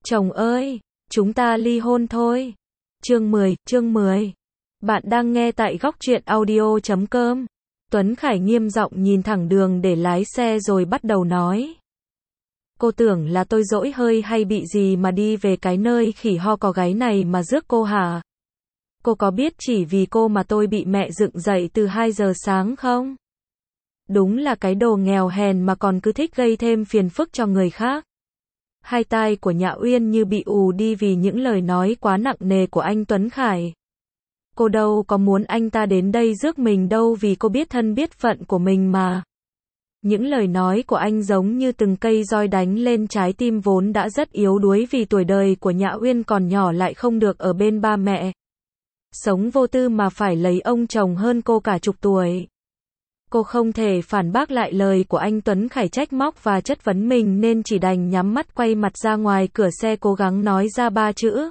Chồng ơi, chúng ta ly hôn thôi. Chương 10. Bạn đang nghe tại góc truyện audio.com. Tuấn Khải nghiêm giọng nhìn thẳng đường để lái xe rồi bắt đầu nói. Cô tưởng là tôi dỗi hơi hay bị gì mà đi về cái nơi khỉ ho có gáy này mà rước cô hả? Cô có biết chỉ vì cô mà tôi bị mẹ dựng dậy từ 2 giờ sáng không? Đúng là cái đồ nghèo hèn mà còn cứ thích gây thêm phiền phức cho người khác. Hai tai của Nhã Uyên như bị ù đi vì những lời nói quá nặng nề của anh Tuấn Khải. Cô đâu có muốn anh ta đến đây rước mình đâu, vì cô biết thân biết phận của mình mà. Những lời nói của anh giống như từng cây roi đánh lên trái tim vốn đã rất yếu đuối vì tuổi đời của Nhã Uyên còn nhỏ, lại không được ở bên ba mẹ. Sống vô tư mà phải lấy ông chồng hơn cô cả chục tuổi. Cô không thể phản bác lại lời của anh Tuấn Khải trách móc và chất vấn mình, nên chỉ đành nhắm mắt quay mặt ra ngoài cửa xe cố gắng nói ra 3 chữ.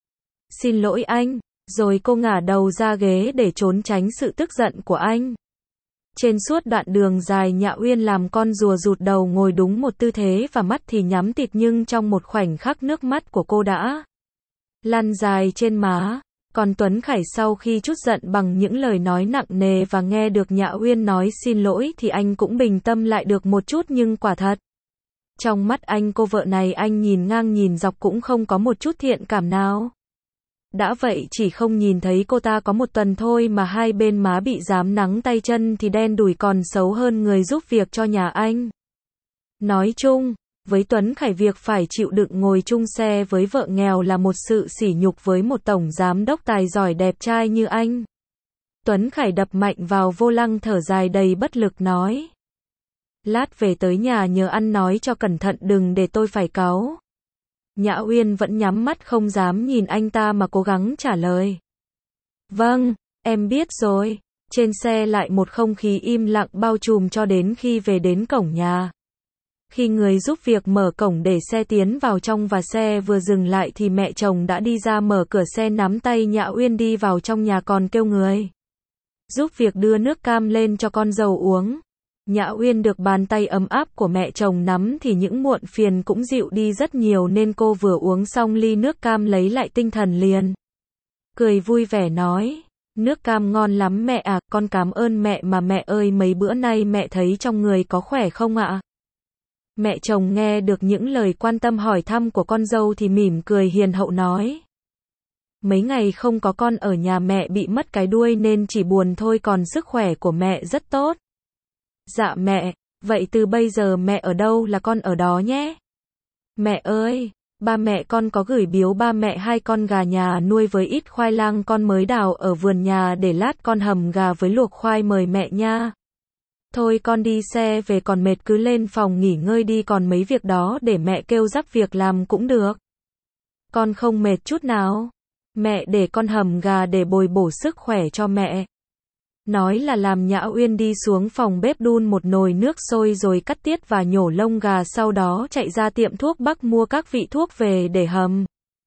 Xin lỗi anh. Rồi cô ngả đầu ra ghế để trốn tránh sự tức giận của anh. Trên suốt đoạn đường dài, Nhã Uyên làm con rùa rụt đầu ngồi đúng một tư thế và mắt thì nhắm tịt, nhưng trong một khoảnh khắc nước mắt của cô đã lăn dài trên má. Còn Tuấn Khải sau khi trút giận bằng những lời nói nặng nề và nghe được Nhã Uyên nói xin lỗi thì anh cũng bình tâm lại được một chút, nhưng quả thật, trong mắt anh cô vợ này anh nhìn ngang nhìn dọc cũng không có một chút thiện cảm nào. Đã vậy chỉ không nhìn thấy cô ta có một tuần thôi mà hai bên má bị rám nắng, tay chân thì đen đủi, còn xấu hơn người giúp việc cho nhà anh. Nói chung, với Tuấn Khải việc phải chịu đựng ngồi chung xe với vợ nghèo là một sự sỉ nhục với một tổng giám đốc tài giỏi đẹp trai như anh. Tuấn Khải đập mạnh vào vô lăng, thở dài đầy bất lực nói. Lát về tới nhà nhớ ăn nói cho cẩn thận, đừng để tôi phải cáu. Nhã Uyên vẫn nhắm mắt không dám nhìn anh ta mà cố gắng trả lời. Vâng, em biết rồi. Trên xe lại một không khí im lặng bao trùm cho đến khi về đến cổng nhà. Khi người giúp việc mở cổng để xe tiến vào trong và xe vừa dừng lại thì mẹ chồng đã đi ra mở cửa xe, nắm tay Nhã Uyên đi vào trong nhà, còn kêu người giúp việc đưa nước cam lên cho con dâu uống. Nhã Uyên được bàn tay ấm áp của mẹ chồng nắm thì những muộn phiền cũng dịu đi rất nhiều, nên cô vừa uống xong ly nước cam lấy lại tinh thần liền cười vui vẻ nói. Nước cam ngon lắm mẹ à, con cảm ơn mẹ mà. Mẹ ơi, mấy bữa nay mẹ thấy trong người có khỏe không ạ? Mẹ chồng nghe được những lời quan tâm hỏi thăm của con dâu thì mỉm cười hiền hậu nói. Mấy ngày không có con ở nhà mẹ bị mất cái đuôi nên chỉ buồn thôi, còn sức khỏe của mẹ rất tốt. Dạ mẹ, vậy từ bây giờ mẹ ở đâu là con ở đó nhé. Mẹ ơi, ba mẹ con có gửi biếu ba mẹ 2 con gà nhà nuôi với ít khoai lang con mới đào ở vườn nhà, để lát con hầm gà với luộc khoai mời mẹ nha. Thôi con đi xe về còn mệt, cứ lên phòng nghỉ ngơi đi, còn mấy việc đó để mẹ kêu rắc việc làm cũng được. Con không mệt chút nào. Mẹ để con hầm gà để bồi bổ sức khỏe cho mẹ. Nói là làm, Nhã Uyên đi xuống phòng bếp đun một nồi nước sôi rồi cắt tiết và nhổ lông gà, sau đó chạy ra tiệm thuốc bắc mua các vị thuốc về để hầm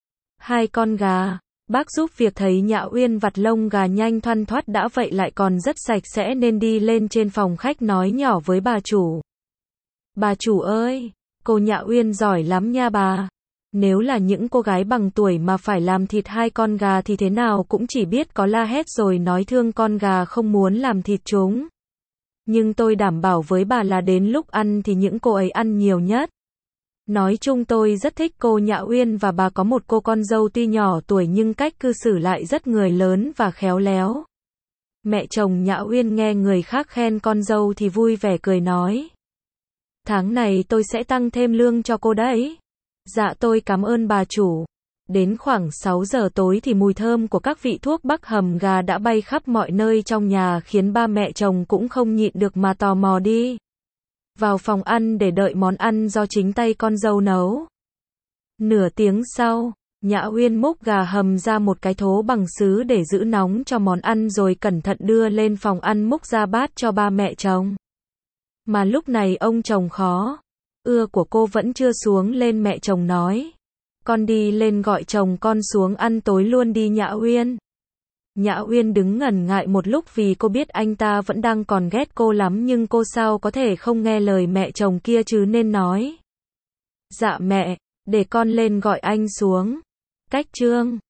2 con gà. Bác giúp việc thấy Nhã Uyên vặt lông gà nhanh thoăn thoắt đã vậy lại còn rất sạch sẽ nên đi lên trên phòng khách nói nhỏ với bà chủ. Bà chủ ơi, cô Nhã Uyên giỏi lắm nha bà. Nếu là những cô gái bằng tuổi mà phải làm thịt 2 con gà thì thế nào cũng chỉ biết có la hét rồi nói thương con gà, không muốn làm thịt chúng. Nhưng tôi đảm bảo với bà là đến lúc ăn thì những cô ấy ăn nhiều nhất. Nói chung tôi rất thích cô Nhã Uyên và bà có một cô con dâu tuy nhỏ tuổi nhưng cách cư xử lại rất người lớn và khéo léo. Mẹ chồng Nhã Uyên nghe người khác khen con dâu thì vui vẻ cười nói. Tháng này tôi sẽ tăng thêm lương cho cô đấy. Dạ tôi cảm ơn bà chủ. Đến khoảng 6 giờ tối thì mùi thơm của các vị thuốc bắc hầm gà đã bay khắp mọi nơi trong nhà, khiến ba mẹ chồng cũng không nhịn được mà tò mò đi vào phòng ăn để đợi món ăn do chính tay con dâu nấu. Nửa tiếng sau, Nhã Uyên múc gà hầm ra một cái thố bằng sứ để giữ nóng cho món ăn rồi cẩn thận đưa lên phòng ăn múc ra bát cho ba mẹ chồng. Mà lúc này ông chồng khó ưa của cô vẫn chưa xuống lên, mẹ chồng nói. Con đi lên gọi chồng con xuống ăn tối luôn đi Nhã Uyên. Nhã Uyên đứng ngần ngại một lúc vì cô biết anh ta vẫn đang còn ghét cô lắm, nhưng cô sao có thể không nghe lời mẹ chồng kia chứ, nên nói. Dạ mẹ, Để con lên gọi anh xuống. Cách chương